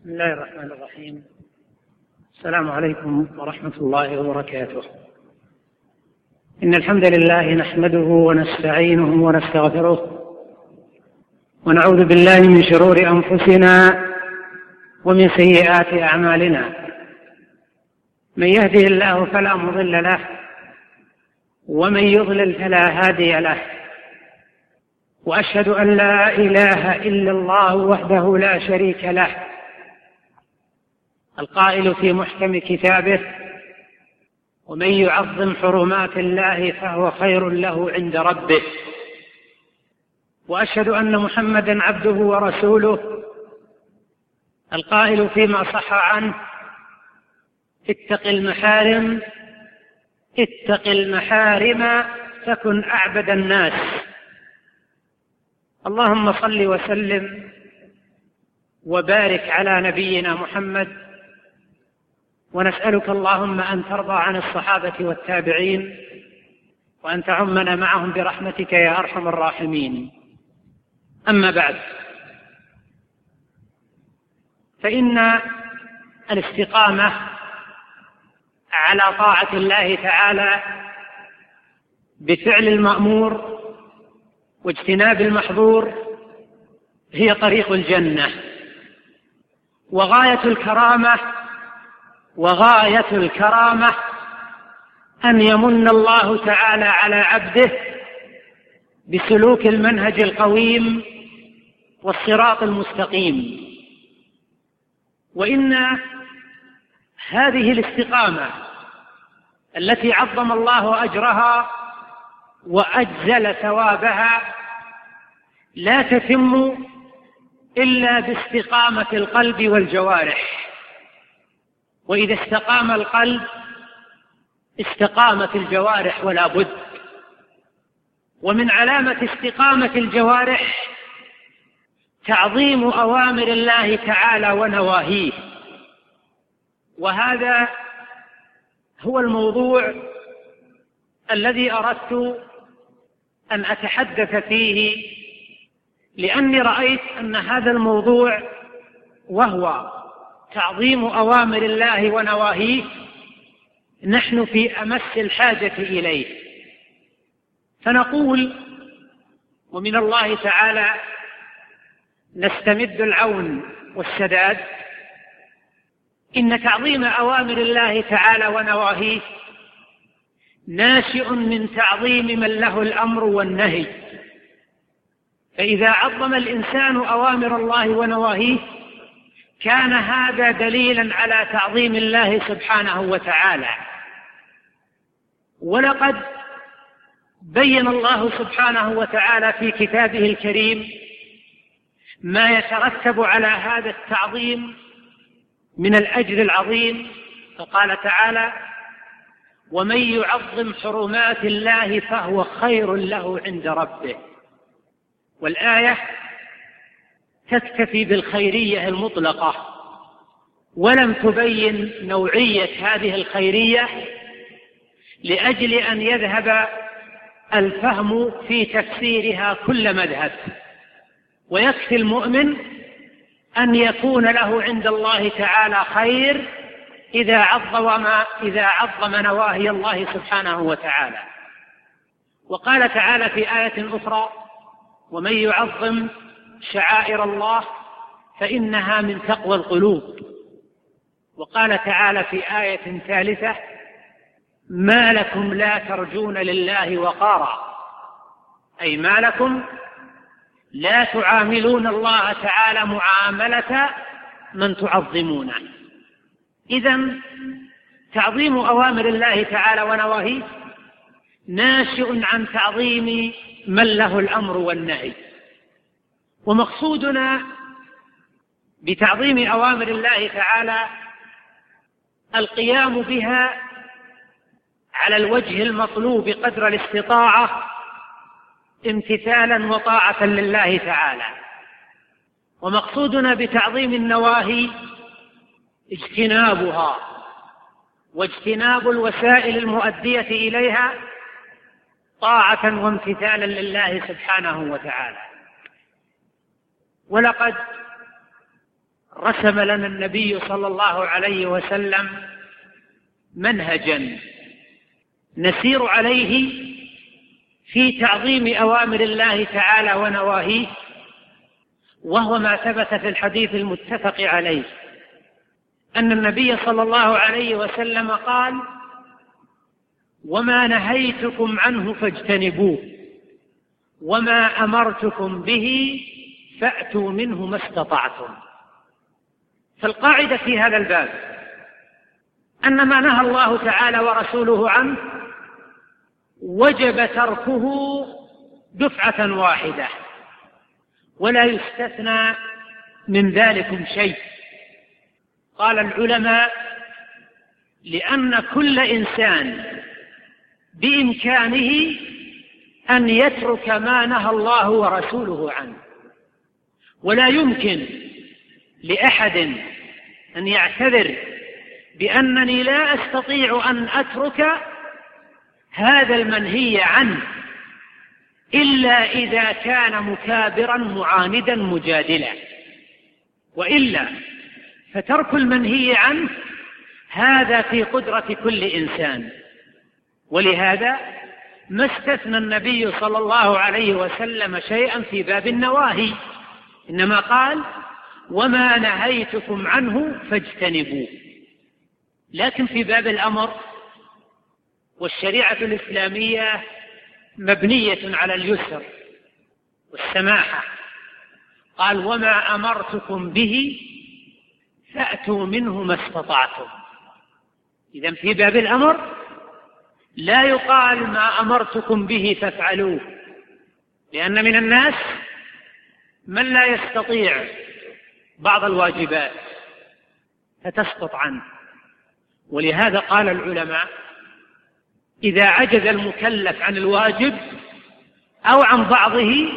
بسم الله الرحمن الرحيم. السلام عليكم ورحمة الله وبركاته. إن الحمد لله نحمده ونستعينه ونستغفره ونعوذ بالله من شرور أنفسنا ومن سيئات أعمالنا. من يهده الله فلا مضل له ومن يضلل فلا هادي له، وأشهد أن لا إله إلا الله وحده لا شريك له، القائل في محكم كتابه: ومن يعظم حرمات الله فهو خير له عند ربه. وأشهد أن محمدا عبده ورسوله، القائل فيما صح عنه: اتق المحارم تكن أعبد الناس. اللهم صل وسلم وبارك على نبينا محمد، ونسألك اللهم أن ترضى عن الصحابة والتابعين وأن تعمنا معهم برحمتك يا أرحم الراحمين. أما بعد، فإن الاستقامة على طاعة الله تعالى بفعل المأمور واجتناب المحظور هي طريق الجنة، وغاية الكرامة أن يمن الله تعالى على عبده بسلوك المنهج القويم والصراط المستقيم. وإن هذه الاستقامة التي عظم الله أجرها وأجزل ثوابها لا تتم إلا باستقامة القلب والجوارح، وإذا استقام القلب استقامت الجوارح ولا بد. ومن علامة استقامة الجوارح تعظيم أوامر الله تعالى ونواهيه، وهذا هو الموضوع الذي أردت أن أتحدث فيه، لأني رأيت أن هذا الموضوع وهو تعظيم أوامر الله ونواهيه نحن في أمس الحاجة إليه. فنقول: ومن الله تعالى نستمد العون والسداد. إن تعظيم أوامر الله تعالى ونواهيه ناشئ من تعظيم من له الأمر والنهي، فإذا عظم الإنسان أوامر الله ونواهيه كان هذا دليلا على تعظيم الله سبحانه وتعالى. ولقد بين الله سبحانه وتعالى في كتابه الكريم ما يترتب على هذا التعظيم من الأجر العظيم، فقال تعالى: ومن يعظم حرمات الله فهو خير له عند ربه. والآية تكتفي بالخيرية المطلقة ولم تبين نوعية هذه الخيرية لأجل أن يذهب الفهم في تفسيرها كل مذهب. ويكفي المؤمن أن يكون له عند الله تعالى خير إذا عظم نواهي الله سبحانه وتعالى. وقال تعالى في آية أخرى: ومن يعظم شعائر الله فإنها من تقوى القلوب. وقال تعالى في آية ثالثة: ما لكم لا ترجون لله وقارا، أي ما لكم لا تعاملون الله تعالى معاملة من تعظمونه. إذن تعظيم أوامر الله تعالى ونواهيه ناشئ عن تعظيم من له الأمر والنهي. ومقصودنا بتعظيم أوامر الله تعالى القيام بها على الوجه المطلوب قدر الاستطاعة امتثالا وطاعة لله تعالى. ومقصودنا بتعظيم النواهي اجتنابها واجتناب الوسائل المؤدية إليها طاعة وامتثالا لله سبحانه وتعالى. ولقد رسم لنا النبي صلى الله عليه وسلم منهجا نسير عليه في تعظيم أوامر الله تعالى ونواهيه، وهو ما ثبت في الحديث المتفق عليه أن النبي صلى الله عليه وسلم قال: وما نهيتكم عنه فاجتنبوه، وما أمرتكم به فأتوا منه ما استطعتم. فالقاعدة في هذا الباب أن ما نهى الله تعالى ورسوله عنه وجب تركه دفعة واحدة، ولا يستثنى من ذلك شيء. قال العلماء: لأن كل إنسان بإمكانه أن يترك ما نهى الله ورسوله عنه، ولا يمكن لأحد أن يعتذر بأنني لا أستطيع أن أترك هذا المنهي عنه إلا إذا كان مكابرا معاندا مجادلا، وإلا فترك المنهي عنه هذا في قدرة كل إنسان. ولهذا ما استثنى النبي صلى الله عليه وسلم شيئا في باب النواهي، إنما قال: وما نهيتكم عنه فاجتنبوه. لكن في باب الأمر، والشريعة الإسلامية مبنية على اليسر والسماحة، قال: وما أمرتكم به فأتوا منه ما استطعتم. إذن في باب الأمر لا يقال ما أمرتكم به فافعلوه، لأن من الناس من لا يستطيع بعض الواجبات فتسقط عنه. ولهذا قال العلماء: إذا عجز المكلف عن الواجب أو عن بعضه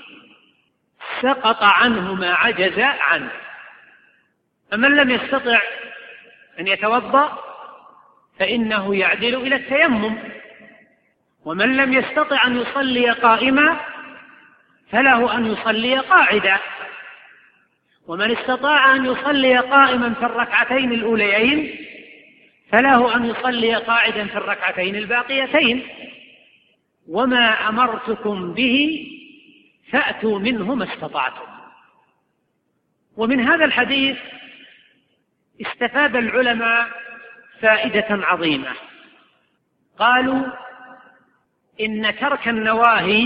سقط عنه ما عجز عنه. فمن لم يستطع أن يتوضأ فإنه يعدل إلى التيمم، ومن لم يستطع أن يصلي قائما فله أن يصلي قاعدا، ومن استطاع أن يصلي قائما في الركعتين الأوليين فله أن يصلي قاعدا في الركعتين الباقيتين. وما أمرتكم به فأتوا منه ما استطعتم. ومن هذا الحديث استفاد العلماء فائدة عظيمة. قالوا: إن ترك النواهي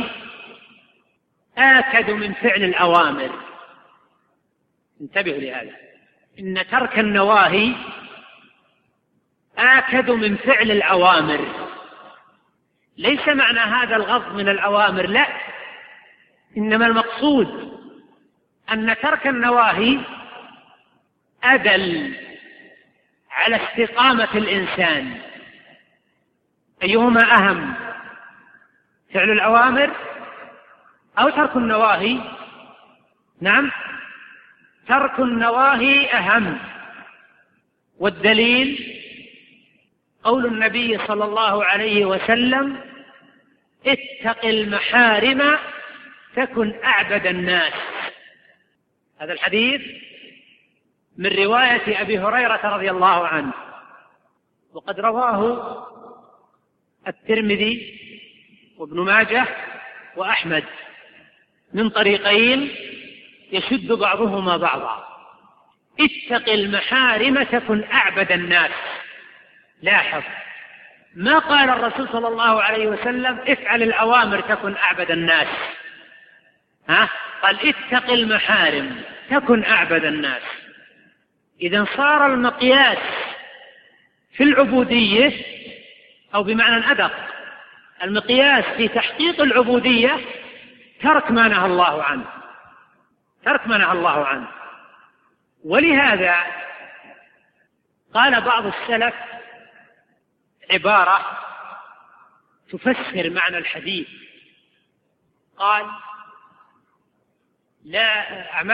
آكد من فعل الأوامر. انتبهوا لهذا، إن ترك النواهي آكد من فعل الأوامر. ليس معنى هذا الغض من الأوامر، لا، إنما المقصود أن ترك النواهي أدل على استقامة الإنسان. أيهما أهم، فعل الأوامر أو ترك النواهي؟ نعم، ترك النواهي أهم. والدليل قول النبي صلى الله عليه وسلم: اتق المحارم تكن أعبد الناس. هذا الحديث من رواية أبي هريرة رضي الله عنه، وقد رواه الترمذي وابن ماجه وأحمد من طريقين يشد بعضهما بعضا. اتق المحارم تكن أعبد الناس. لاحظ، ما قال الرسول صلى الله عليه وسلم افعل الأوامر تكن أعبد الناس، قال اتق المحارم تكن أعبد الناس. إذن صار المقياس في العبودية، أو بمعنى أدق المقياس في تحقيق العبودية، ترك ما نهى الله عنه، ترك ما نهى الله عنه. ولهذا قال بعض السلف عبارة تفسر معنى الحديث، قال: لا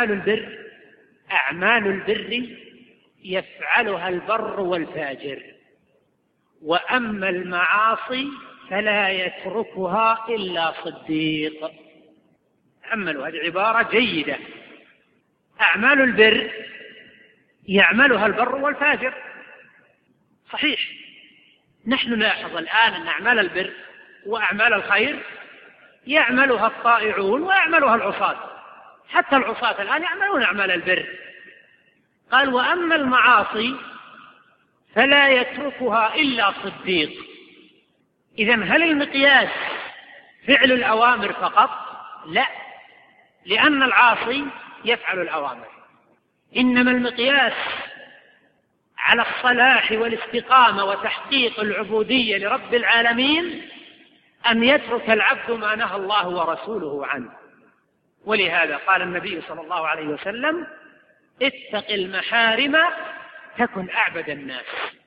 أعمال البر يفعلها البر والفاجر، وأما المعاصي فلا يتركها إلا صديق. تأملوا، هذه عبارة جيدة. أعمال البر يعملها البر والفاجر. صحيح، نحن نلاحظ الآن أن أعمال البر وأعمال الخير يعملها الطائعون ويعملها العصاة، حتى العصاة الآن يعملون أعمال البر. قال: وأما المعاصي فلا يتركها إلا صديق. إذن هل المقياس فعل الأوامر فقط؟ لا، لأن العاصي يفعل الأوامر، إنما المقياس على الصلاح والاستقامة وتحقيق العبودية لرب العالمين أن يترك العبد ما نهى الله ورسوله عنه. ولهذا قال النبي صلى الله عليه وسلم: اتق المحارم تكن أعبد الناس.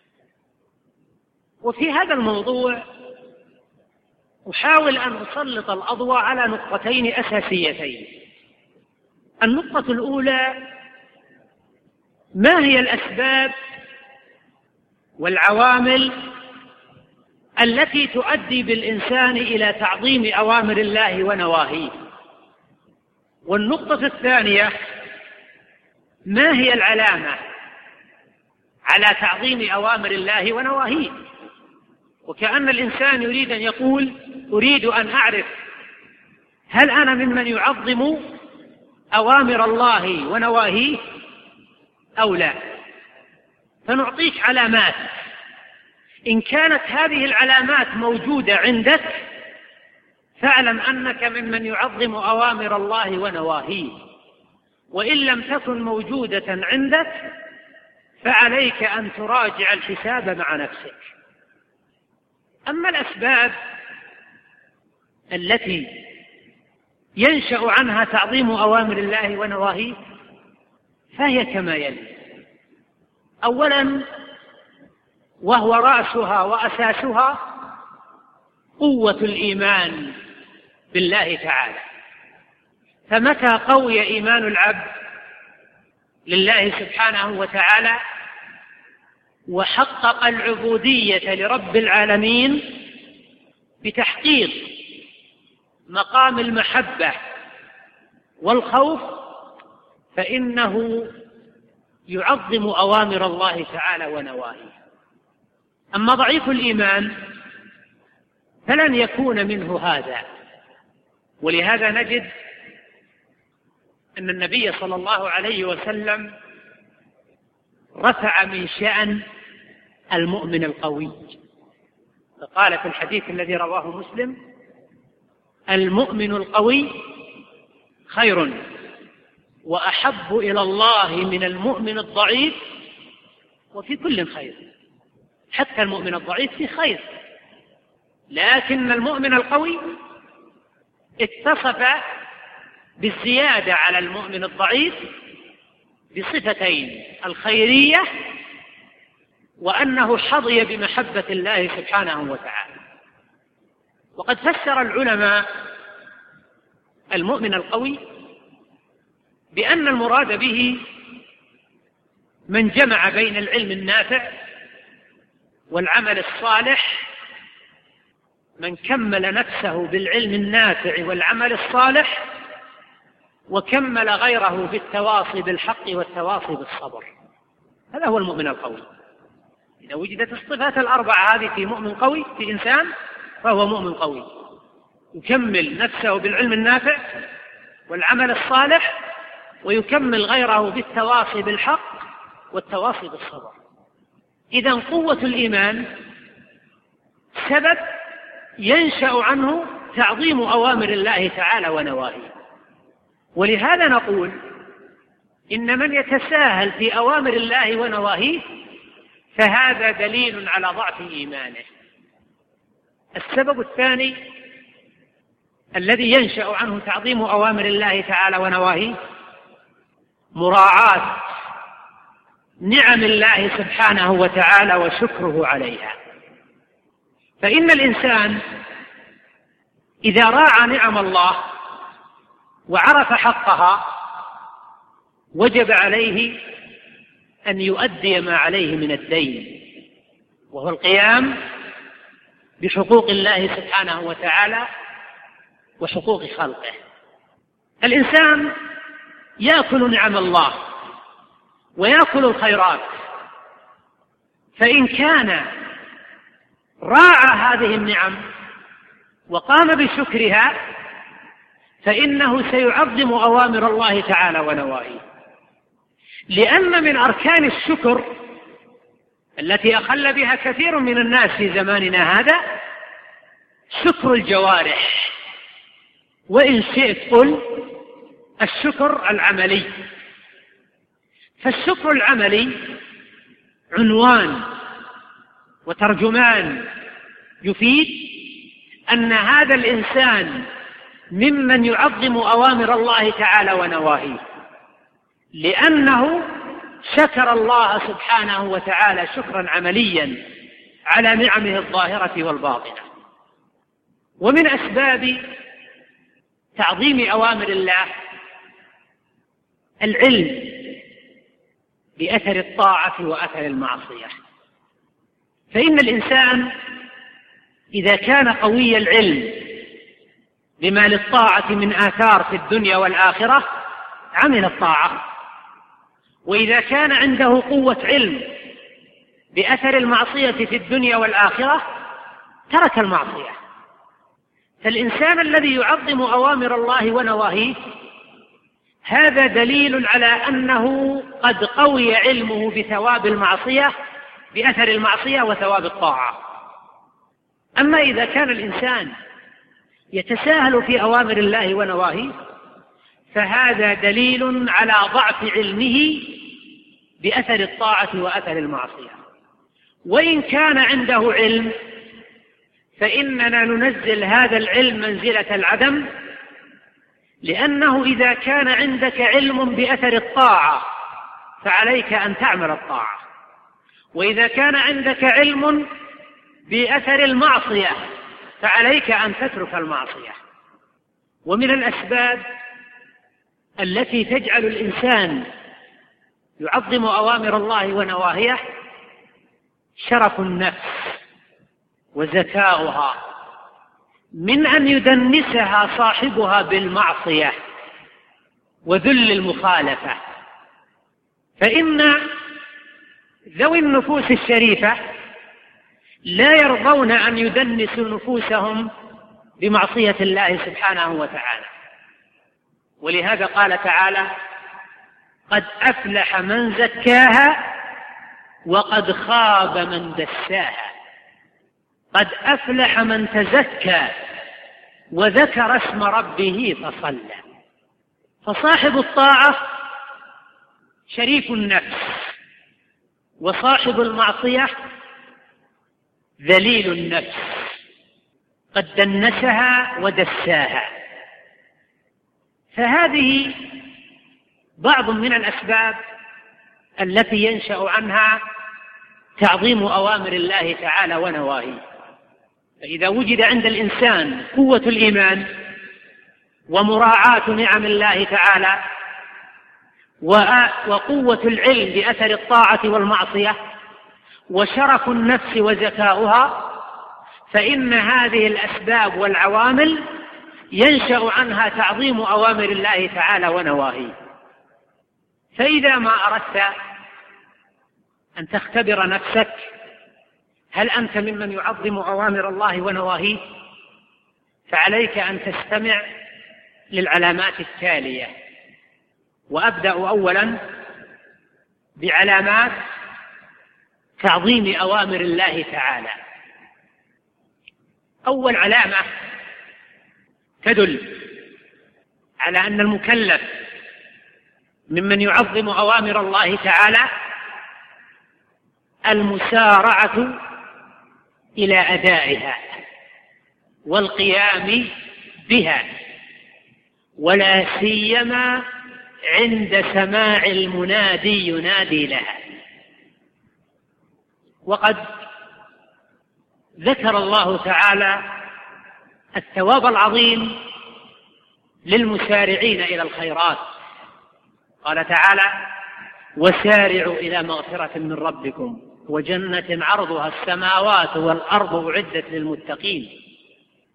وفي هذا الموضوع أحاول أن أسلط الأضواء على نقطتين أساسيتين. النقطة الأولى: ما هي الأسباب والعوامل التي تؤدي بالإنسان إلى تعظيم أوامر الله ونواهيه؟ والنقطة الثانية: ما هي العلامة على تعظيم أوامر الله ونواهيه؟ وكأن الإنسان يريد أن يقول: أريد أن أعرف هل أنا ممن يعظم أوامر الله ونواهيه أو لا. فنعطيك علامات، إن كانت هذه العلامات موجودة عندك فاعلم أنك ممن يعظم أوامر الله ونواهيه، وإن لم تكن موجودة عندك فعليك أن تراجع الحساب مع نفسك. أما الأسباب التي ينشأ عنها تعظيم أوامر الله ونواهيه فهي كما يلي: أولا، وهو رأسها وأساسها قوة الإيمان بالله تعالى. فمتى قوي إيمان العبد لله سبحانه وتعالى وحقق العبودية لرب العالمين بتحقيق مقام المحبة والخوف، فإنه يعظم أوامر الله تعالى ونواهيه. أما ضعيف الإيمان فلن يكون منه هذا. ولهذا نجد أن النبي صلى الله عليه وسلم رفع من شأن المؤمن القوي، فقال في الحديث الذي رواه مسلم: المؤمن القوي خير وأحب إلى الله من المؤمن الضعيف وفي كل خير. حتى المؤمن الضعيف في خير، لكن المؤمن القوي اتصف بالزيادة على المؤمن الضعيف بصفتين: الخيرية، وأنه حظي بمحبة الله سبحانه وتعالى. وقد فسر العلماء المؤمن القوي بأن المراد به من جمع بين العلم النافع والعمل الصالح، من كمل نفسه بالعلم النافع والعمل الصالح وكمل غيره بالتواصي بالحق والتواصي بالصبر. هذا هو المؤمن القوي. إذا وجدت الصفات الأربعة هذه في مؤمن قوي، في إنسان، فهو مؤمن قوي، يكمل نفسه بالعلم النافع والعمل الصالح ويكمل غيره بالتواصي بالحق والتواصي بالصبر. إذن قوة الإيمان سبب ينشأ عنه تعظيم أوامر الله تعالى ونواهيه. ولهذا نقول إن من يتساهل في أوامر الله ونواهيه فهذا دليل على ضعف إيمانه. السبب الثاني الذي ينشأ عنه تعظيم أوامر الله تعالى ونواهيه مراعاة نعم الله سبحانه وتعالى وشكره عليها. فإن الإنسان إذا راعى نعم الله وعرف حقها وجب عليه أن يؤدي ما عليه من الدين، وهو القيام بحقوق الله سبحانه وتعالى وحقوق خلقه. الإنسان يأكل نعم الله ويأكل الخيرات، فإن كان راعى هذه النعم وقام بشكرها فإنه سيعظم أوامر الله تعالى ونواهيه، لأن من أركان الشكر التي أخل بها كثير من الناس في زماننا هذا شكر الجوارح، وإن شئت قل الشكر العملي. فالشكر العملي عنوان وترجمان يفيد أن هذا الإنسان ممن يعظم أوامر الله تعالى ونواهيه، لأنه شكر الله سبحانه وتعالى شكرا عمليا على نعمه الظاهرة والباطنة. ومن أسباب تعظيم أوامر الله العلم بأثر الطاعة وأثر المعصية، فإن الإنسان إذا كان قوي العلم بما للطاعة من آثار في الدنيا والآخرة عمل الطاعة، وإذا كان عنده قوة علم بأثر المعصية في الدنيا والآخرة ترك المعصية. فالإنسان الذي يعظم أوامر الله ونواهيه هذا دليل على أنه قد قوي علمه بثواب المعصية بأثر المعصية وثواب الطاعة. أما إذا كان الإنسان يتساهل في أوامر الله ونواهيه فهذا دليل على ضعف علمه بأثر الطاعة وأثر المعصية. وإن كان عنده علم فإننا ننزل هذا العلم منزلة العدم، لأنه إذا كان عندك علم بأثر الطاعة فعليك أن تعمل الطاعة، وإذا كان عندك علم بأثر المعصية فعليك أن تترك المعصية. ومن الأسباب التي تجعل الإنسان يعظم أوامر الله ونواهيه شرف النفس وزكاؤها من أن يدنسها صاحبها بالمعصية وذل المخالفة. فإن ذوي النفوس الشريفة لا يرضون أن يدنسوا نفوسهم بمعصية الله سبحانه وتعالى، ولهذا قال تعالى: قد أفلح من زكاها وقد خاب من دساها. قد أفلح من تزكى وذكر اسم ربه فصلى. فصاحب الطاعة شريف النفس، وصاحب المعصية ذليل النفس قد دنسها ودساها. فهذه بعض من الأسباب التي ينشأ عنها تعظيم أوامر الله تعالى ونواهيه. فإذا وجد عند الإنسان قوة الإيمان ومراعاة نعم الله تعالى وقوة العلم بأثر الطاعة والمعصية وشرف النفس وزكاؤها، فإن هذه الأسباب والعوامل ينشأ عنها تعظيم أوامر الله تعالى ونواهيه. فإذا ما أردت أن تختبر نفسك هل أنت ممن يعظم أوامر الله ونواهيه، فعليك أن تستمع للعلامات التالية. وأبدأ أولا بعلامات تعظيم أوامر الله تعالى. أول علامة تدل على أن المكلف ممن يعظم أوامر الله تعالى المسارعة إلى أدائها والقيام بها، ولا سيما عند سماع المنادي ينادي لها. وقد ذكر الله تعالى الثواب العظيم للمسارعين إلى الخيرات. قال تعالى: وسارعوا إلى مغفرة من ربكم وجنة عرضها السماوات والأرض أعدت للمتقين.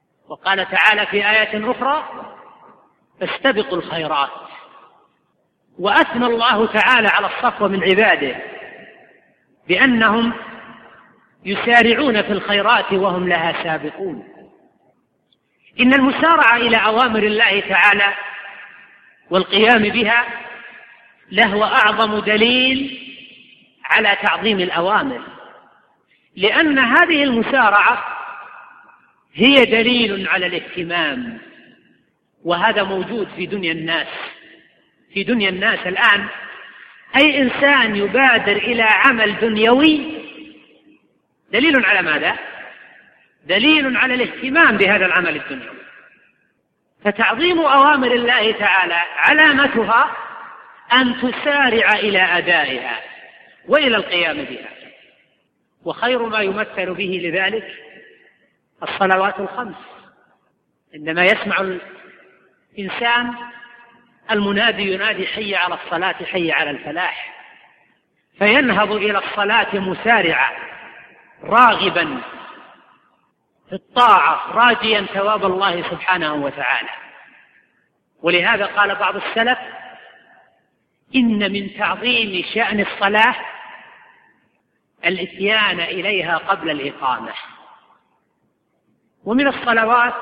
وقال تعالى في آية أخرى: فاستبقوا الخيرات. وأثنى الله تعالى على الصفوة من عباده بأنهم يسارعون في الخيرات وهم لها سابقون. إن المسارعة إلى أوامر الله تعالى والقيام بها لهو أعظم دليل على تعظيم الأوامر، لأن هذه المسارعة هي دليل على الاهتمام، وهذا موجود في دنيا الناس. في دنيا الناس الآن أي إنسان يبادر إلى عمل دنيوي دليل على ماذا؟ دليل على الاهتمام بهذا العمل الدنيوي. فتعظيم أوامر الله تعالى علامتها أن تسارع إلى أدائها وإلى القيام بها، وخير ما يمثل به لذلك الصلوات الخمس. عندما يسمع الإنسان المنادي ينادي حي على الصلاة حي على الفلاح، فينهض إلى الصلاة مسارعا راغبا في الطاعة راجيا ثواب الله سبحانه وتعالى. ولهذا قال بعض السلف: إن من تعظيم شأن الصلاة الإتيان إليها قبل الإقامة. ومن الصلوات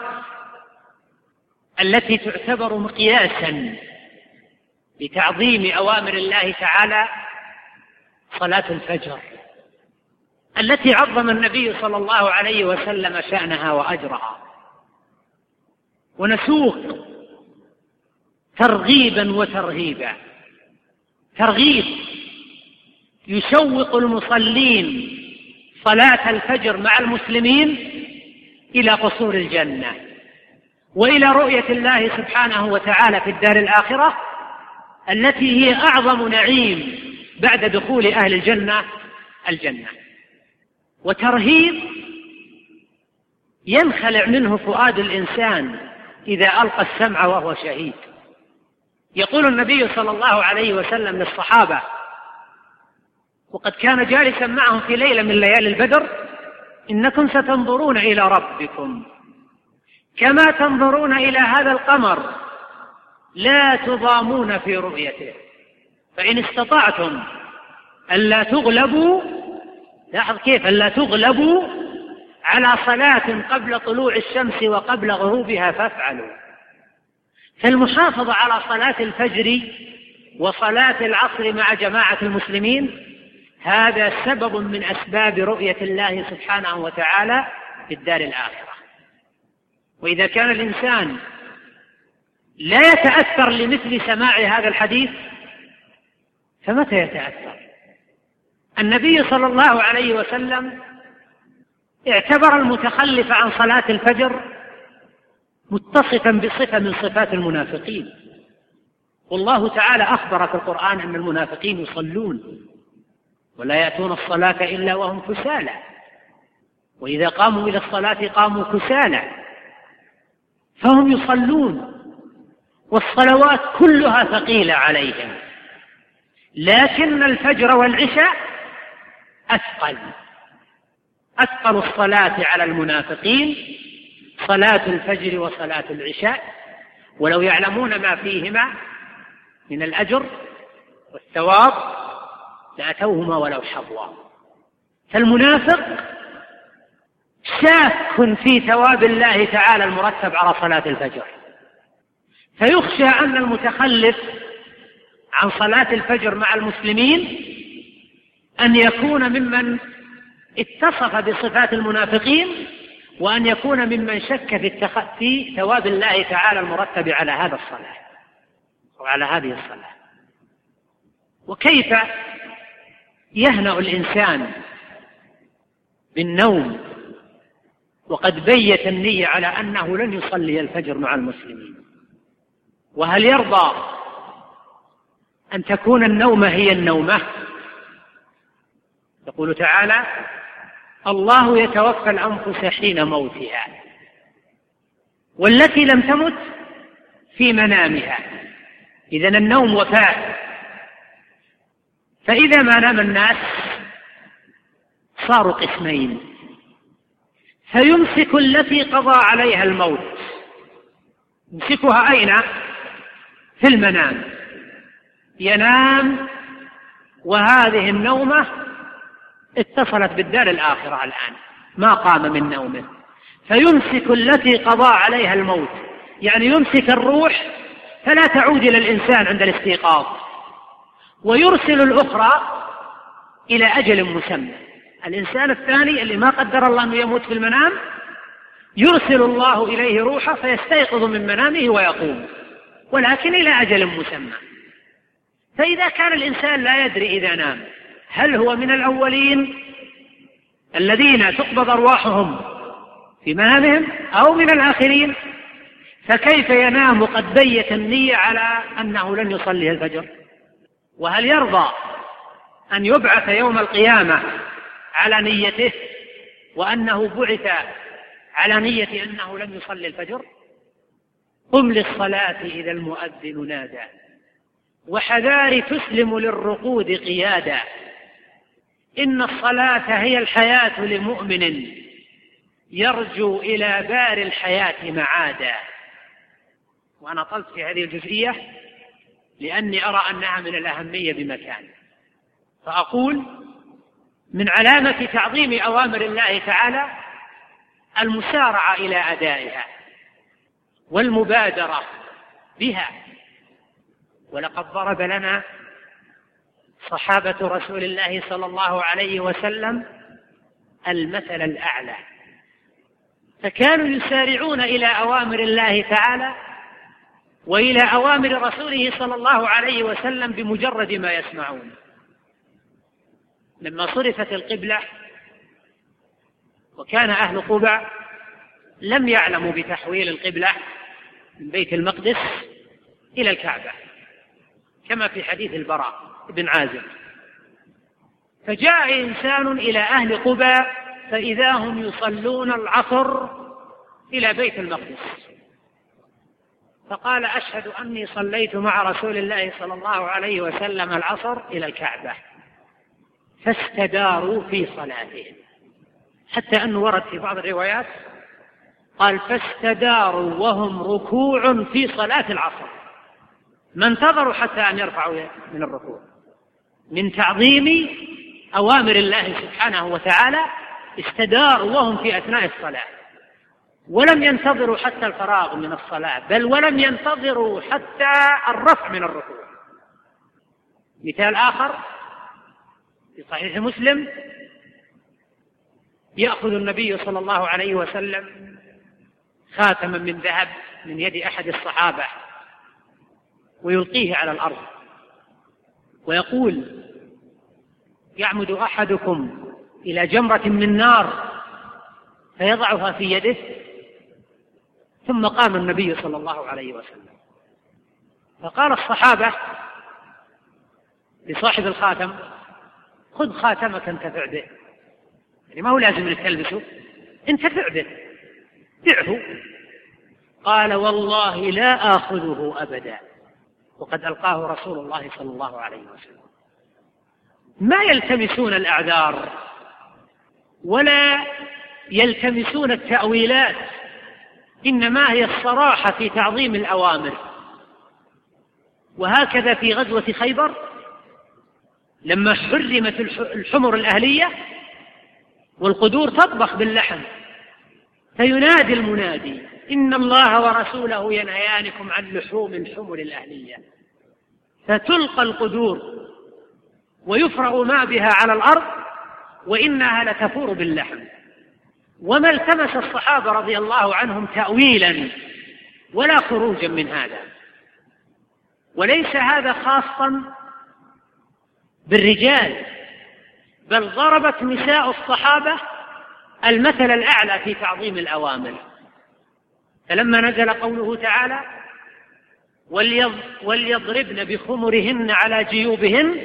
التي تعتبر مقياسا لتعظيم أوامر الله تعالى صلاة الفجر، التي عظم النبي صلى الله عليه وسلم شأنها وأجرها. ونسوق ترغيبا وترهيبا. ترغيب يشوق المصلين صلاة الفجر مع المسلمين إلى قصور الجنة وإلى رؤية الله سبحانه وتعالى في الدار الآخرة التي هي أعظم نعيم بعد دخول أهل الجنة الجنة. وترهيب ينخلع منه فؤاد الإنسان إذا ألقى السمع وهو شهيد. يقول النبي صلى الله عليه وسلم للصحابة وقد كان جالسا معهم في ليلة من ليالي البدر: إنكم ستنظرون إلى ربكم كما تنظرون إلى هذا القمر لا تضامون في رؤيته، فإن استطعتم ألا تغلبوا، لاحظ كيف، ألا تغلبوا على صلاة قبل طلوع الشمس وقبل غروبها فافعلوا. فالمحافظة على صلاة الفجر وصلاة العصر مع جماعة المسلمين هذا سبب من أسباب رؤية الله سبحانه وتعالى في الدار الآخرة. وإذا كان الإنسان لا يتأثر لمثل سماع هذا الحديث فمتى يتأثر؟ النبي صلى الله عليه وسلم اعتبر المتخلف عن صلاة الفجر متصفا بصفة من صفات المنافقين. والله تعالى أخبر في القرآن أن المنافقين يصلون ولا يأتون الصلاة إلا وهم كسالى، وإذا قاموا إلى الصلاة قاموا كسالى. فهم يصلون والصلوات كلها ثقيلة عليهم، لكن الفجر والعشاء أثقل الصلاة على المنافقين صلاة الفجر وصلاة العشاء، ولو يعلمون ما فيهما من الأجر والثواب لأتوهما ولو حظوا. فالمنافق شاك في ثواب الله تعالى المرتب على صلاة الفجر، فيخشى أن المتخلف عن صلاة الفجر مع المسلمين أن يكون ممن اتصف بصفات المنافقين، وأن يكون ممن شك في ثواب الله تعالى المرتب على هذا الصلاة وعلى هذه الصلاة. وكيف يهنأ الإنسان بالنوم وقد بيت النية على أنه لن يصلي الفجر مع المسلمين؟ وهل يرضى أن تكون النومة هي النومة؟ يقول تعالى: الله يتوفى الأنفس حين موتها والتي لم تمت في منامها. إذن النوم وفاة. فإذا ما نام الناس صاروا قسمين: فيمسك التي قضى عليها الموت، يمسكها أين؟ في المنام، ينام وهذه النومة اتصلت بالدار الآخرة الآن، ما قام من نومه، فيمسك التي قضى عليها الموت، يعني يمسك الروح فلا تعود إلى الإنسان عند الاستيقاظ، ويرسل الأخرى إلى أجل مسمى. الإنسان الثاني اللي ما قدر الله أنه يموت في المنام يرسل الله إليه روحه فيستيقظ من منامه ويقوم، ولكن إلى أجل مسمى. فإذا كان الإنسان لا يدري إذا نام هل هو من الأولين الذين تقبض أرواحهم في منامهم أو من الآخرين، فكيف ينام قد بيت النية على أنه لن يصلي الفجر؟ وهل يرضى أن يبعث يوم القيامة على نيته وأنه بعث على نية أنه لم يصلي الفجر؟ قم للصلاة إذا المؤذن نادى، وحذار تسلم للرقود قيادا، إن الصلاة هي الحياة لمؤمن يرجو إلى بار الحياة معادا. وأنا طلت في هذه الجزئية لأني أرى أنها من الأهمية بمكان، فأقول من علامة تعظيم أوامر الله تعالى المسارعة إلى أدائها والمبادرة بها. ولقد ضرب لنا صحابة رسول الله صلى الله عليه وسلم المثل الأعلى، فكانوا يسارعون إلى أوامر الله تعالى وإلى أوامر رسوله صلى الله عليه وسلم بمجرد ما يسمعون. لما صرفت القبلة وكان أهل قباء لم يعلموا بتحويل القبلة من بيت المقدس إلى الكعبة كما في حديث البراء بن عازب، فجاء إنسان إلى أهل قباء فإذا هم يصلون العصر إلى بيت المقدس، فقال أشهد أني صليت مع رسول الله صلى الله عليه وسلم العصر إلى الكعبة، فاستداروا في صلاتهم، حتى أنه ورد في بعض الروايات قال فاستداروا وهم ركوع في صلاة العصر، ما انتظروا حتى أن يرفعوا من الركوع. من تعظيم أوامر الله سبحانه وتعالى استداروا وهم في أثناء الصلاة، ولم ينتظروا حتى الفراغ من الصلاة، بل ولم ينتظروا حتى الرفع من الركوع. مثال آخر في صحيح مسلم، يأخذ النبي صلى الله عليه وسلم خاتما من ذهب من يد أحد الصحابة ويلقيه على الأرض ويقول يعمد أحدكم إلى جمرة من نار فيضعها في يده، ثم قام النبي صلى الله عليه وسلم فقال الصحابة لصاحب الخاتم خذ خاتمك انتفع به، يعني ما هو لازم انك تلبسه، انتفع به، بيعه. قال والله لا آخذه أبدا، وقد ألقاه رسول الله صلى الله عليه وسلم. ما يلتمسون الأعذار ولا يلتمسون التأويلات، إنما هي الصراحة في تعظيم الأوامر. وهكذا في غزوة خيبر لما حرمت الحمر الأهلية والقدور تطبخ باللحم، فينادي المنادي إن الله ورسوله ينهيانكم عن لحوم الحمر الأهلية، فتلقى القدور ويفرغ ما بها على الأرض وإنها لتفور باللحم. وما التمس الصحابة رضي الله عنهم تأويلا ولا خروجا من هذا. وليس هذا خاصا بالرجال، بل ضربت نساء الصحابة المثل الأعلى في تعظيم الأوامر. فلما نزل قوله تعالى وليضربن بخمرهن على جيوبهن،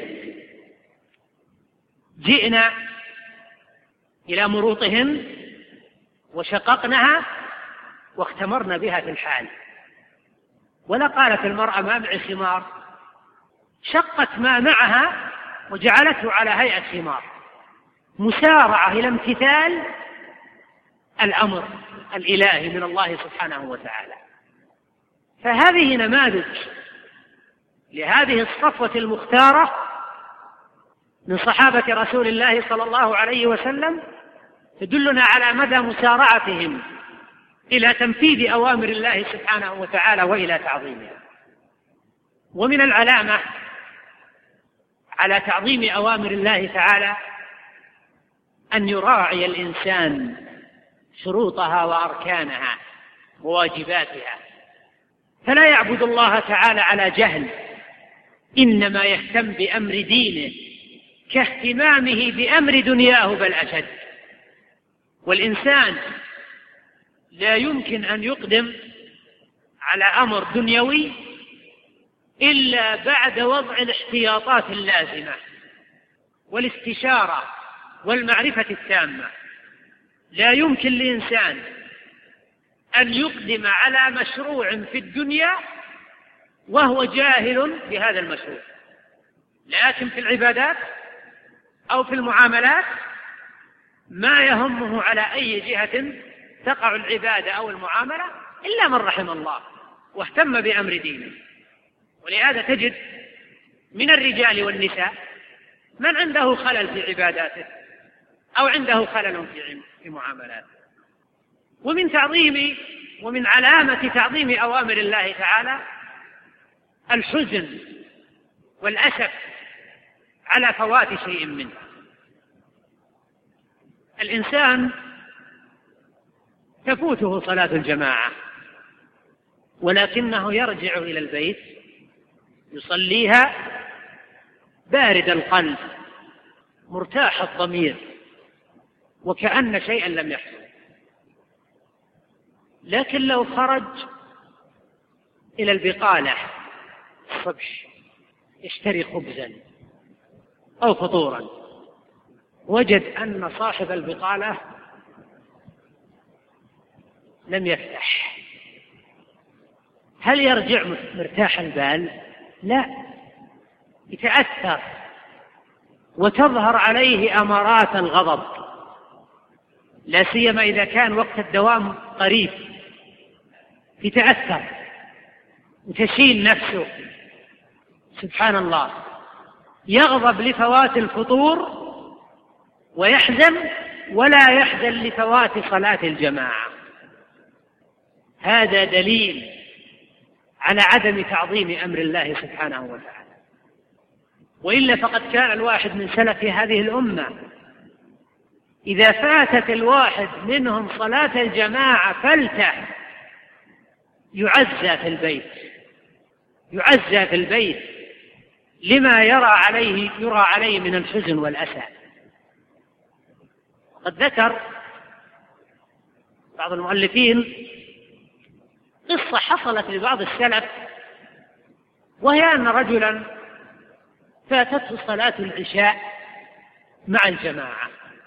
جئنا إلى مروطهن وشققنها واختمرنا بها في الحال. ولا قالت المرأة ما معي خمار، شقت ما معها وجعلته على هيئة خمار، مسارعة إلى امتثال الأمر الإلهي من الله سبحانه وتعالى. فهذه نماذج لهذه الصفوة المختارة من صحابة رسول الله صلى الله عليه وسلم تدلنا على مدى مسارعتهم إلى تنفيذ أوامر الله سبحانه وتعالى وإلى تعظيمها. ومن العلامة على تعظيم أوامر الله تعالى أن يراعي الإنسان شروطها وأركانها وواجباتها، فلا يعبد الله تعالى على جهل، إنما يهتم بأمر دينه كاهتمامه بأمر دنياه بل أشد. والإنسان لا يمكن أن يقدم على أمر دنيوي إلا بعد وضع الاحتياطات اللازمة والاستشارة والمعرفة التامة. لا يمكن لإنسان أن يقدم على مشروع في الدنيا وهو جاهل بهذا المشروع، لكن في العبادات أو في المعاملات ما يهمه على أي جهة تقع العبادة أو المعاملة إلا من رحم الله واهتم بأمر دينه. ولهذا تجد من الرجال والنساء من عنده خلل في عباداته أو عنده خلل في معاملاته. ومن علامة تعظيم أوامر الله تعالى الحزن والأسف على فوات شيء منه. الإنسان تفوته صلاة الجماعة ولكنه يرجع إلى البيت يصليها بارد القلب مرتاح الضمير وكأن شيئا لم يحصل. لكن لو خرج إلى البقالة الصبح يشتري خبزا أو فطورا وجد أن صاحب البقالة لم يفتح، هل يرجع مرتاح البال؟ لا، يتأثر وتظهر عليه أمارات الغضب، لا سيما إذا كان وقت الدوام قريب، يتأثر وتشين نفسه. سبحان الله، يغضب لفوات الفطور ويحزن ولا يحزن لفوات صلاة الجماعة. هذا دليل على عدم تعظيم أمر الله سبحانه وتعالى. وإلا فقد كان الواحد من سلف هذه الأمة إذا فاتت الواحد منهم صلاة الجماعة فلتة يعزى في البيت لما يرى عليه من الحزن والأسى. قد ذكر بعض المؤلفين قصة حصلت لبعض السلف، وهي أن رجلا فاتته صلاة العشاء مع الجماعة،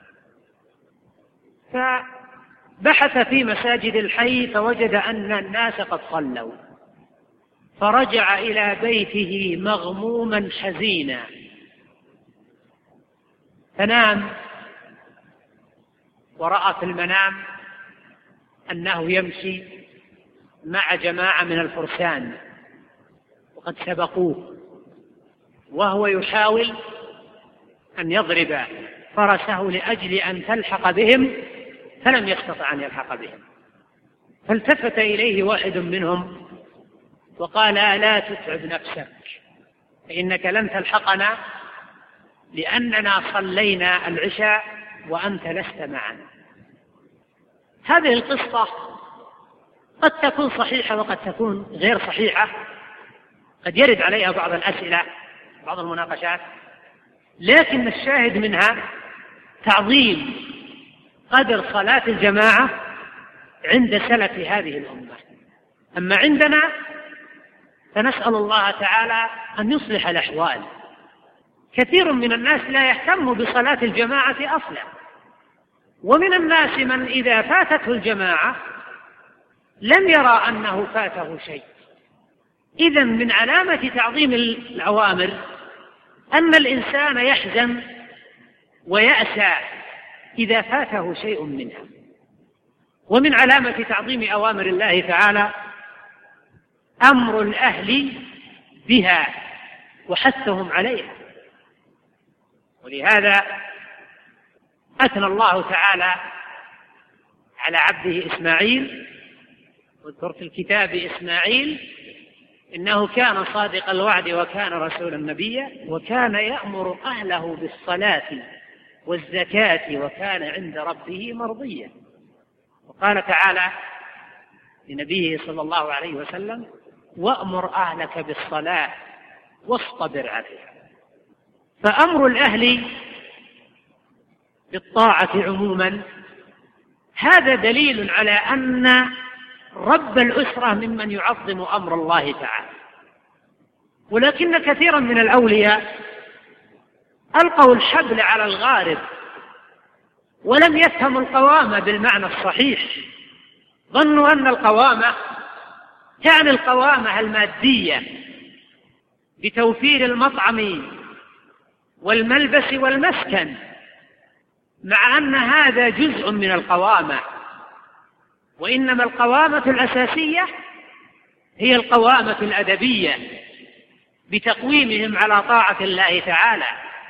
فبحث في مساجد الحي فوجد أن الناس قد صلوا، فرجع إلى بيته مغموما حزينا، فنام ورأى في المنام أنه يمشي مع جماعة من الفرسان وقد سبقوه، وهو يحاول أن يضرب فرسه لأجل أن تلحق بهم فلم يستطع أن يلحق بهم. فالتفت إليه واحد منهم وقال: لا تتعب نفسك، فإنك لن تلحقنا لأننا صلينا العشاء وأنت لست معنا. هذه القصة قد تكون صحيحة وقد تكون غير صحيحة، قد يرد عليها بعض الأسئلة بعض المناقشات، لكن الشاهد منها تعظيم قدر صلاة الجماعة عند سلف هذه الأمة. أما عندنا فنسأل الله تعالى أن يصلح الأحوال. كثير من الناس لا يهتم بصلاة الجماعة أصلا، ومن الناس من إذا فاتته الجماعة لم يرى أنه فاته شيء. إذن من علامة تعظيم الأوامر أن الإنسان يحزن ويأسى إذا فاته شيء منها. ومن علامة تعظيم أوامر الله تعالى أمر الأهل بها وحثهم عليها. ولهذا أثنى الله تعالى على عبده إسماعيل، واذكر في الكتاب إسماعيل إنه كان صادق الوعد وكان رسولا نبيا وكان يأمر أهله بالصلاة والزكاة وكان عند ربه مرضيا. وقال تعالى لنبيه صلى الله عليه وسلم: وأمر أهلك بالصلاة واصطبر عليها. فأمر الأهل بالطاعة عموما هذا دليل على أن رب الأسرة ممن يعظم أمر الله تعالى. ولكن كثيرا من الأولياء ألقوا الحبل على الغارب ولم يفهموا القوامة بالمعنى الصحيح، ظنوا أن القوامة تعني القوامة المادية بتوفير المطعم والملبس والمسكن، مع أن هذا جزء من القوامة، وإنما القوامة الأساسية هي القوامة الأدبية بتقويمهم على طاعة الله تعالى.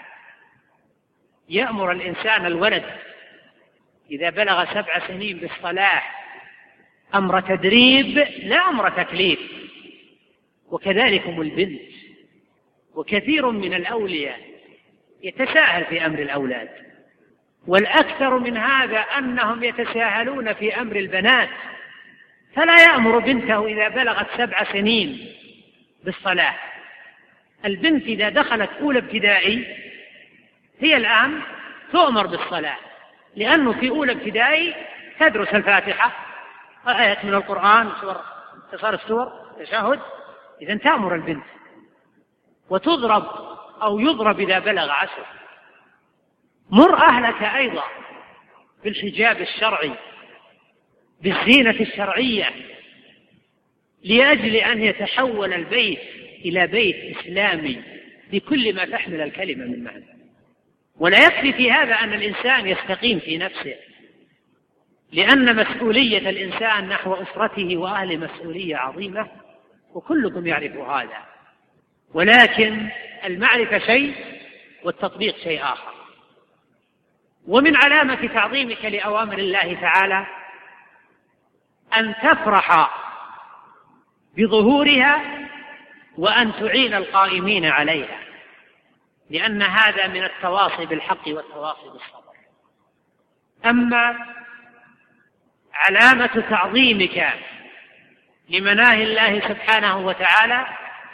يأمر الإنسان الولد إذا بلغ 7 سنين بالصلاة أمر تدريب لا أمر تكليف، وكذلكم البنت. وكثير من الأولياء يتساهل في أمر الأولاد، والأكثر من هذا أنهم يتساهلون في أمر البنات، فلا يأمر بنته إذا بلغت 7 سنين بالصلاة. البنت إذا دخلت أولى ابتدائي هي الآن تؤمر بالصلاة، لأنه في أولى ابتدائي تدرس الفاتحة آيات من القرآن، اختصار السور، تشهد. إذن تأمر البنت، وتضرب أو يضرب إذا بلغ 10. مر أهلك أيضا بالحجاب الشرعي بالزينة الشرعية، لأجل أن يتحول البيت إلى بيت إسلامي بكل ما تحمل الكلمة من معنى. ولا يكفي في هذا أن الإنسان يستقيم في نفسه، لأن مسؤولية الإنسان نحو أسرته وأهل مسؤولية عظيمة، وكلكم يعرف هذا. ولكن المعرفة شيء والتطبيق شيء آخر. ومن علامة تعظيمك لأوامر الله تعالى أن تفرح بظهورها وأن تعين القائمين عليها، لأن هذا من التواصي بالحق والتواصي بالصبر. أما علامة تعظيمك لمناهي الله سبحانه وتعالى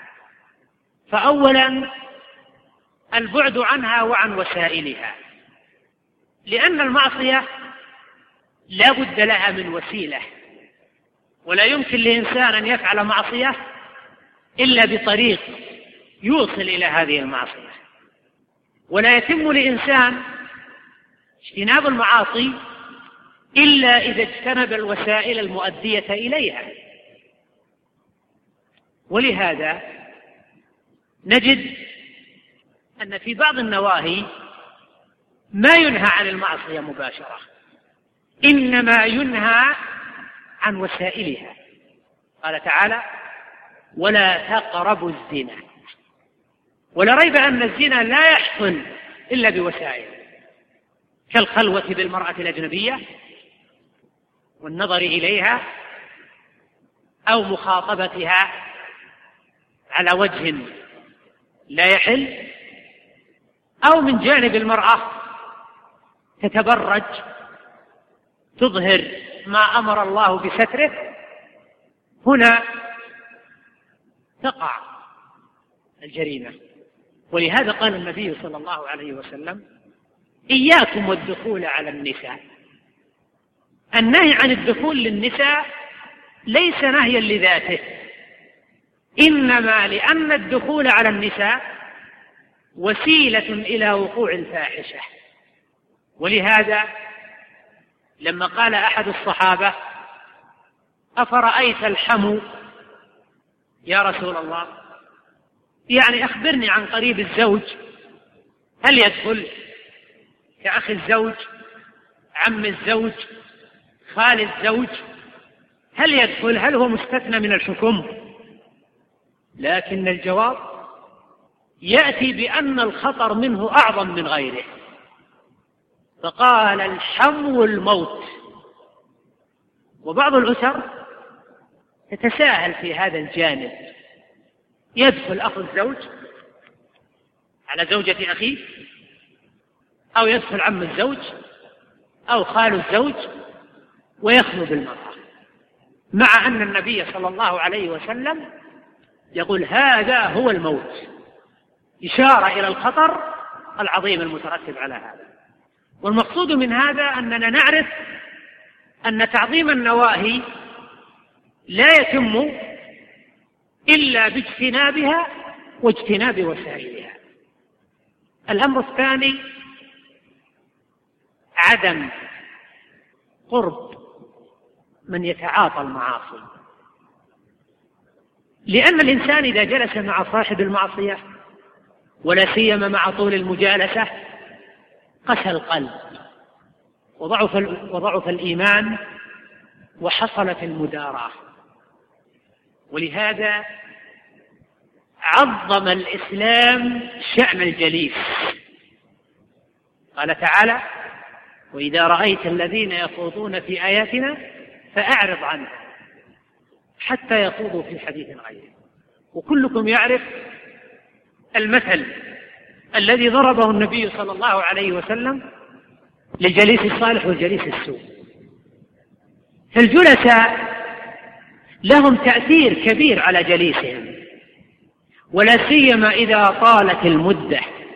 فأولا البعد عنها وعن وسائلها، لأن المعصية لا بد لها من وسيلة، ولا يمكن لإنسان أن يفعل معصية إلا بطريق يوصل إلى هذه المعصية. ولا يتم لإنسان اجتناب المعاصي إلا إذا اجتنب الوسائل المؤدية إليها. ولهذا نجد أن في بعض النواهي ما ينهى عن المعصية مباشرة، إنما ينهى عن وسائلها. قال تعالى: ولا تقربوا الزنا. ولا ريب أن الزنا لا يحصل إلا بوسائل، كالخلوة بالمرأة الأجنبية والنظر إليها أو مخاطبتها على وجه لا يحل، أو من جانب المرأة تتبرج تظهر ما أمر الله بستره. هنا تقع الجريمة. ولهذا قال النبي صلى الله عليه وسلم: إياكم والدخول على النساء. النهي عن الدخول للنساء ليس نهيا لذاته، إنما لأن الدخول على النساء وسيلة إلى وقوع الفاحشة. ولهذا لما قال أحد الصحابة: أفرأيت الحمو يا رسول الله، يعني أخبرني عن قريب الزوج، هل يدخل كأخ الزوج، عم الزوج، خال الزوج، هل يدخل؟ هل هو مستثنى من الحكم؟ لكن الجواب يأتي بأن الخطر منه أعظم من غيره، فقال الحم الموت. وبعض الأسر تتساهل في هذا الجانب، يدخل أخو الزوج على زوجة أخيه، أو يدخل عم الزوج أو خال الزوج ويخلو بالمرأة، مع أن النبي صلى الله عليه وسلم يقول هذا هو الموت، إشارة إلى الخطر العظيم المترتب على هذا. والمقصود من هذا أننا نعرف أن تعظيم النواهي لا يتم إلا باجتنابها واجتناب وسائلها. الأمر الثاني عدم قرب من يتعاطى المعاصي، لأن الإنسان إذا جلس مع صاحب المعصية ولا سيما مع طول المجالسة قسى القلب وضعف الإيمان وحصلت المداراة. ولهذا عظم الإسلام شأن الجليس، قال تعالى وإذا رأيت الذين يخوضون في آياتنا فأعرض عنهم حتى يخوضوا في حديث غيره. وكلكم يعرف المثل الذي ضربه النبي صلى الله عليه وسلم للجليس الصالح والجليس السوء. فالجلساء لهم تأثير كبير على جليسهم، ولا سيما إذا طالت المدة،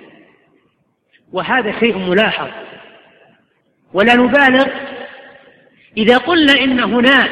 وهذا شيء ملاحظ. ولا نبالغ إذا قلنا إن هناك،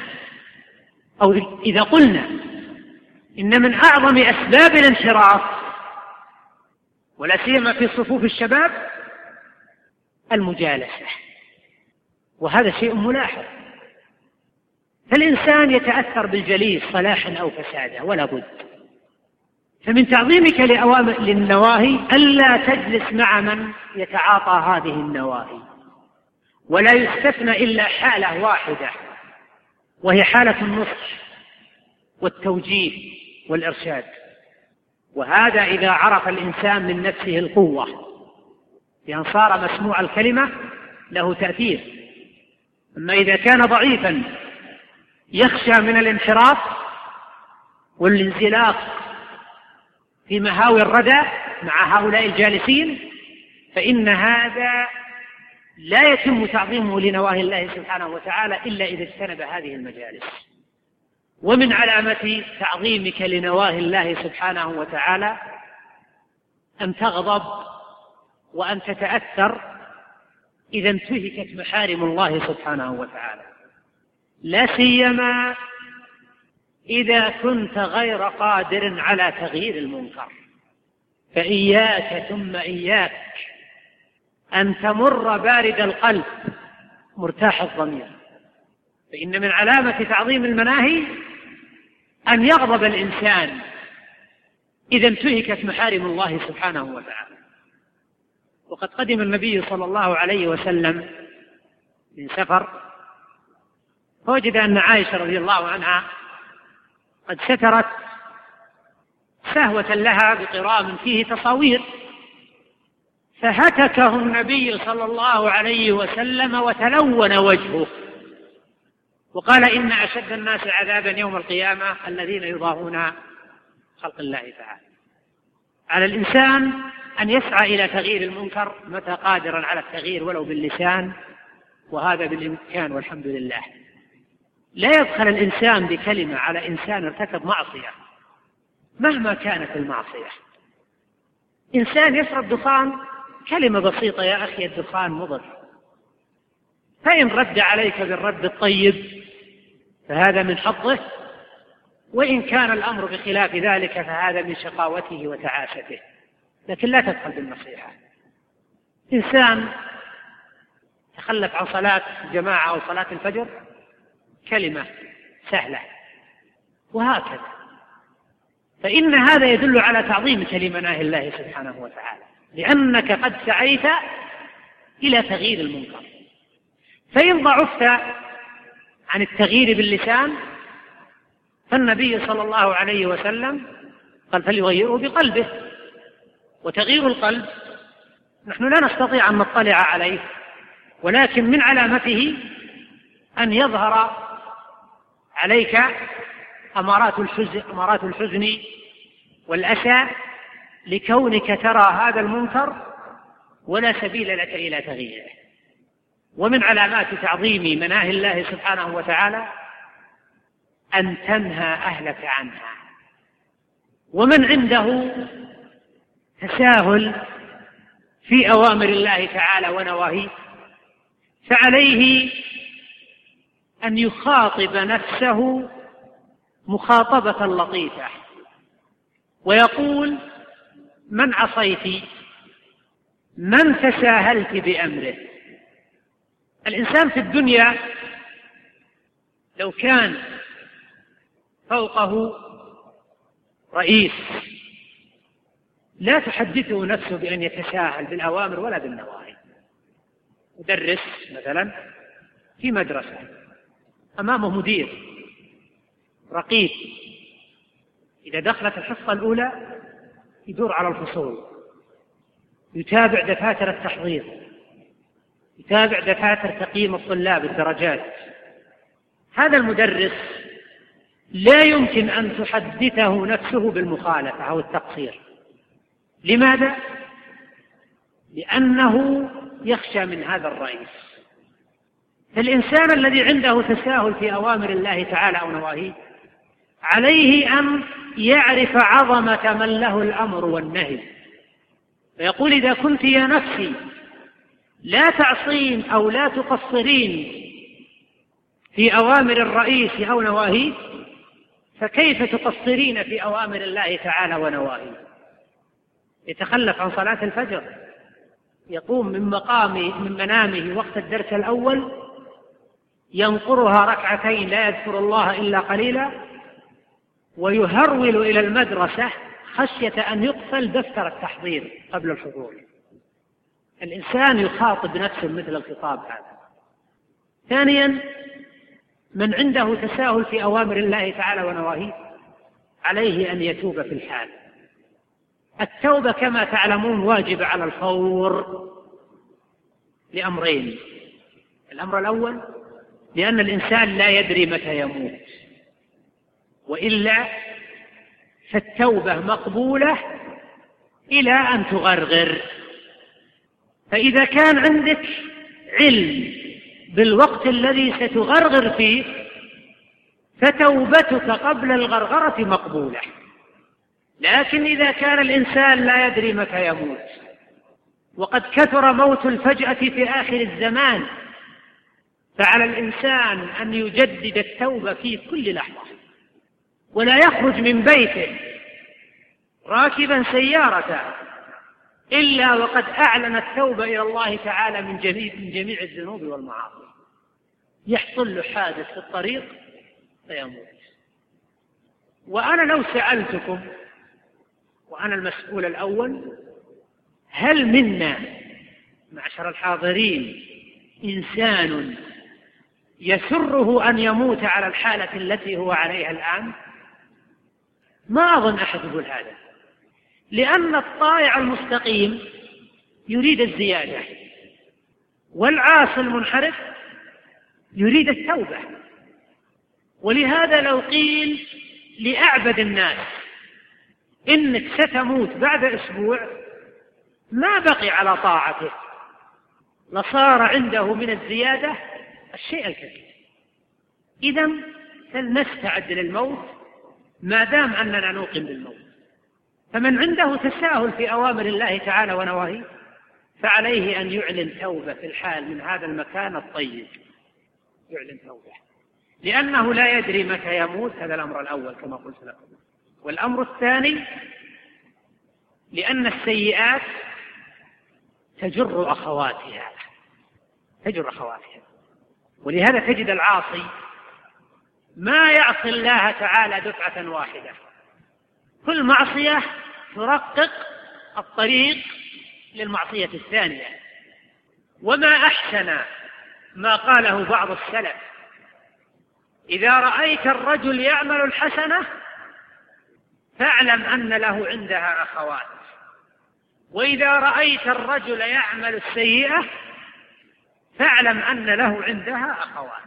أو إذا قلنا إن من أعظم أسباب الانحراف ولا سيما في صفوف الشباب المجالسة، وهذا شيء ملاحظ. فالإنسان يتأثر بالجليس صلاحا أو فسادا ولا بد. فمن تعظيمك للنواهي ألا تجلس مع من يتعاطى هذه النواهي، ولا يستثنى إلا حالة واحدة وهي حالة النصح والتوجيه والإرشاد، وهذا إذا عرف الإنسان من نفسه القوة، لأن صار مسموع الكلمة له تأثير. أما إذا كان ضعيفا يخشى من الانحراف والانزلاق في مهاوي الردى مع هؤلاء الجالسين، فإن هذا لا يتم تعظيمه لنواهي الله سبحانه وتعالى إلا إذا اجتنب هذه المجالس. ومن علامة تعظيمك لنواهي الله سبحانه وتعالى أن تغضب وأن تتأثر إذا انتهكت محارم الله سبحانه وتعالى، لا سيما إذا كنت غير قادر على تغيير المنكر. فإياك ثم إياك أن تمر بارد القلب مرتاح الضمير، فإن من علامة تعظيم المناهي أن يغضب الإنسان إذا انتهكت محارم الله سبحانه وتعالى. وقد قدم النبي صلى الله عليه وسلم من سفر، فوجد أن عائشة رضي الله عنها قد سترت سهوة لها بقرام فيه تصاوير، فهتكه النبي صلى الله عليه وسلم وتلون وجهه وقال إن أشد الناس عذابا يوم القيامة الذين يضاهون خلق الله تعالى. على الإنسان أن يسعى إلى تغيير المنكر متى قادرا على التغيير ولو باللسان، وهذا بالإمكان والحمد لله. لا يدخل الإنسان بكلمة على إنسان ارتكب معصية مهما كانت المعصية. إنسان يشرب دخان، كلمة بسيطة يا أخي الدخان مضر، فإن رد عليك بالرد الطيب فهذا من حظه، وإن كان الأمر بخلاف ذلك فهذا من شقاوته وتعاسته، لكن لا تدخل بالنصيحة. إنسان تخلف عن صلاة الجماعة أو صلاة الفجر، كلمة سهلة، وهكذا. فإن هذا يدل على تعظيمك لمناهي الله سبحانه وتعالى، لأنك قد سعيت إلى تغيير المنكر. فإن ضعفت عن التغيير باللسان فالنبي صلى الله عليه وسلم قال فليغيره بقلبه، وتغيير القلب نحن لا نستطيع أن نطلع عليه، ولكن من علامته أن يظهر عليك أمارات الحزن والأسى لكونك ترى هذا المنكر ولا سبيل لك إلى تغييره. ومن علامات تعظيم مناهي الله سبحانه وتعالى أن تنهى أهلك عنها. ومن عنده تساهل في أوامر الله تعالى ونواهيه فعليه أن يخاطب نفسه مخاطبة لطيفة ويقول: من عصيت؟ من تساهلت بأمره؟ الإنسان في الدنيا لو كان فوقه رئيس لا تحدثه نفسه بأن يتساهل بالأوامر ولا بالنواهي. مدرس مثلا في مدرسة أمامه مدير رقيب، إذا دخلت الحصة الأولى يدور على الفصول، يتابع دفاتر التحضير، يتابع دفاتر تقييم الطلاب الدرجات. هذا المدرس لا يمكن أن تحدثه نفسه بالمخالفة أو التقصير. لماذا؟ لأنه يخشى من هذا الرئيس. فالإنسان الذي عنده تساهل في أوامر الله تعالى أو نواهيه عليه أن يعرف عظمة من له الأمر والنهي، فيقول: إذا كنت يا نفسي لا تعصين أو لا تقصرين في أوامر الرئيس أو نواهيه فكيف تقصرين في أوامر الله تعالى ونواهيه؟ يتخلف عن صلاة الفجر، يقوم من منامه وقت الدرس الأول ينقرها ركعتين لا يذكر الله إلا قليلا، ويهرول إلى المدرسة خشية أن يقفل دفتر التحضير قبل الحضور. الإنسان يخاطب نفسه مثل الخطاب هذا. ثانيا، من عنده تساهل في أوامر الله تعالى ونواهيه عليه أن يتوب في الحال. التوبة كما تعلمون واجب على الفور لأمرين: الأمر الأول لأن الإنسان لا يدري متى يموت، وإلا فالتوبة مقبولة إلى أن تغرغر. فإذا كان عندك علم بالوقت الذي ستغرغر فيه فتوبتك قبل الغرغرة مقبولة. لكن إذا كان الإنسان لا يدري متى يموت وقد كثر موت الفجأة في آخر الزمان فعلى الإنسان أن يجدد التوبة في كل لحظة، ولا يخرج من بيته راكبا سيارته إلا وقد أعلن التوبة إلى الله تعالى من جميع الذنوب والمعاصي. يحصل له حادث في الطريق فيموت. وأنا لو سألتكم وأنا المسؤول الأول: هل منا معشر الحاضرين إنسان يسره أن يموت على الحالة التي هو عليها الآن؟ ما أظن أحد يقول هذا، لأن الطائع المستقيم يريد الزيادة، والعاصي المنحرف يريد التوبة. ولهذا لو قيل لأعبد الناس إنك ستموت بعد أسبوع ما بقي على طاعته، لصار عنده من الزيادة الشيء الكثير. إذن فلنستعد للموت ما دام أننا نوقن بالموت. فمن عنده تساهل في أوامر الله تعالى ونواهيه فعليه أن يعلن توبة في الحال من هذا المكان الطيب، يعلن توبة، لأنه لا يدري متى يموت. هذا الأمر الأول كما قلت لكم. والأمر الثاني لأن السيئات تجر أخواتها، ولهذا تجد العاصي ما يعصي الله تعالى دفعة واحدة، كل معصية ترقق الطريق للمعصية الثانية. وما أحسن ما قاله بعض السلف: إذا رأيت الرجل يعمل الحسنة فاعلم أن له عندها أخوات، وإذا رأيت الرجل يعمل السيئة فاعلم أن له عندها أخوات.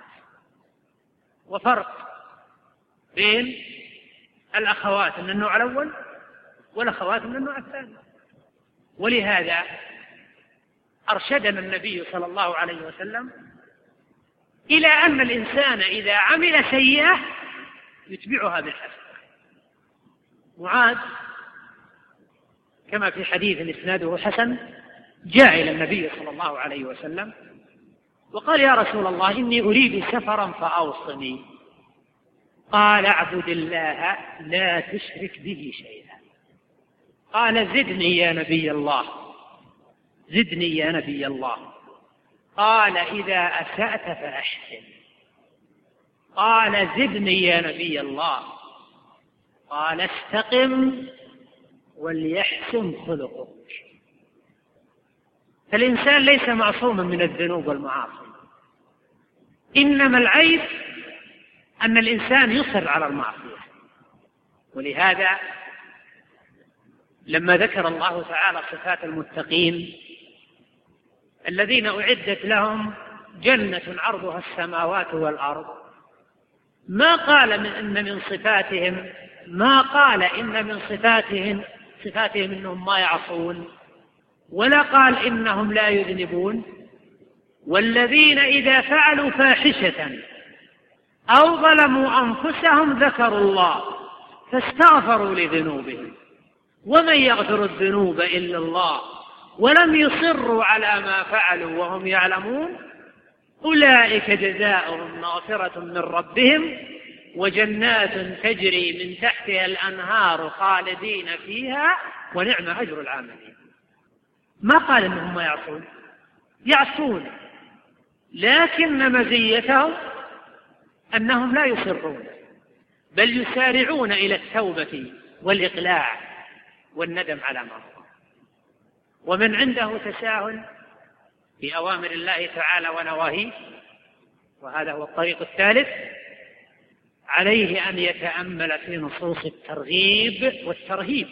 وفرق بين الأخوات من النوع الأول والأخوات من النوع الثاني. ولهذا أرشدنا النبي صلى الله عليه وسلم إلى أن الإنسان إذا عمل سيئة يتبعها بالحسنة. معاذ كما في حديث إسناده حسن جاء إلى النبي صلى الله عليه وسلم وقال: يا رسول الله، إني أريد سفرا فأوصني. قال: اعبد الله لا تشرك به شيئا. قال: زدني يا نبي الله، زدني يا نبي الله. قال: إذا أسأت فأحسن. قال: زدني يا نبي الله. قال: استقم وليحسن خلقك. فالإنسان ليس معصوما من الذنوب والمعاصي، إنما العيب أن الإنسان يصر على المعصية. ولهذا لما ذكر الله تعالى صفات المتقين الذين أعدت لهم جنة عرضها السماوات والأرض، ما قال إن من صفاتهم إنهم ما يعصون، ولا قال إنهم لا يذنبون. والذين إذا فعلوا فاحشة أو ظلموا أنفسهم ذكروا الله فاستغفروا لذنوبهم ومن يغفر الذنوب إلا الله ولم يصروا على ما فعلوا وهم يعلمون أولئك جزاؤهم مغفرة من ربهم وجنات تجري من تحتها الأنهار خالدين فيها ونعم أجر العاملين. ما قال إنهم ما يعصون، لكن مزيتهم أنهم لا يصرون بل يسارعون إلى التوبة والإقلاع والندم على ما هو. ومن عنده تساهل في أوامر الله تعالى ونواهيه، وهذا هو الطريق الثالث، عليه أن يتأمل في نصوص الترغيب والترهيب.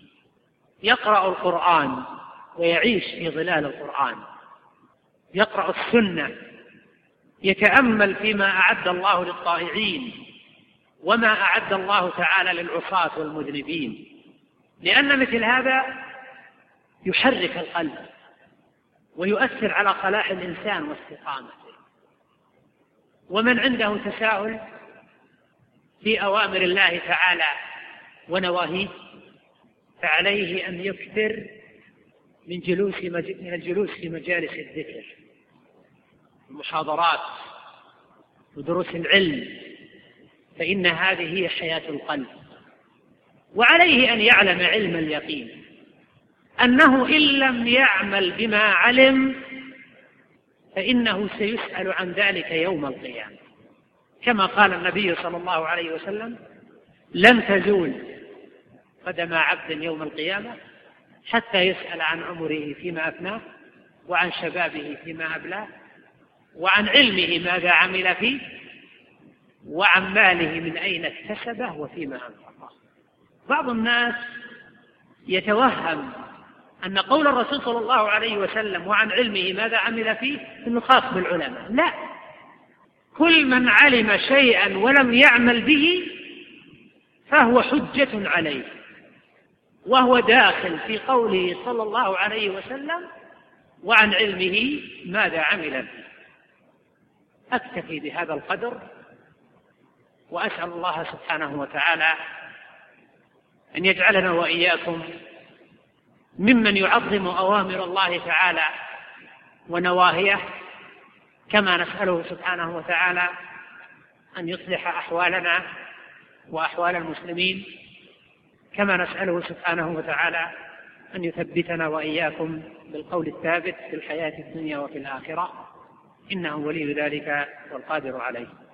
يقرأ القرآن ويعيش في ظلال القرآن، يقرأ السنة، يتأمل فيما أعد الله للطائعين وما أعد الله تعالى للعصاة والمذنبين، لأن مثل هذا يحرك القلب ويؤثر على صلاح الإنسان واستقامته. ومن عنده تساهل في أوامر الله تعالى ونواهيه فعليه أن يكثر من الجلوس في مجالس الذكر، المحاضرات ودروس العلم، فإن هذه هي حياة القلب. وعليه أن يعلم علم اليقين أنه إن لم يعمل بما علم فإنه سيسأل عن ذلك يوم القيامة، كما قال النبي صلى الله عليه وسلم: لن تزول قدم عبد يوم القيامة حتى يسأل عن عمره فيما أفناه، وعن شبابه فيما أبلاه، وعن علمه ماذا عمل فيه، وعن ماله من أين اكتسبه وفيما أنفقه. بعض الناس يتوهم أن قول الرسول صلى الله عليه وسلم وعن علمه ماذا عمل فيه إنه خاص بالعلماء. لا، كل من علم شيئا ولم يعمل به فهو حجة عليه، وهو داخل في قوله صلى الله عليه وسلم وعن علمه ماذا عمل به. أكتفي بهذا القدر، وأسأل الله سبحانه وتعالى أن يجعلنا وإياكم ممن يعظم أوامر الله تعالى ونواهيه، كما نسأله سبحانه وتعالى أن يصلح أحوالنا وأحوال المسلمين، كما نسأله سبحانه وتعالى أن يثبتنا وإياكم بالقول الثابت في الحياة الدنيا وفي الآخرة، إنه ولي ذلك والقادر عليه.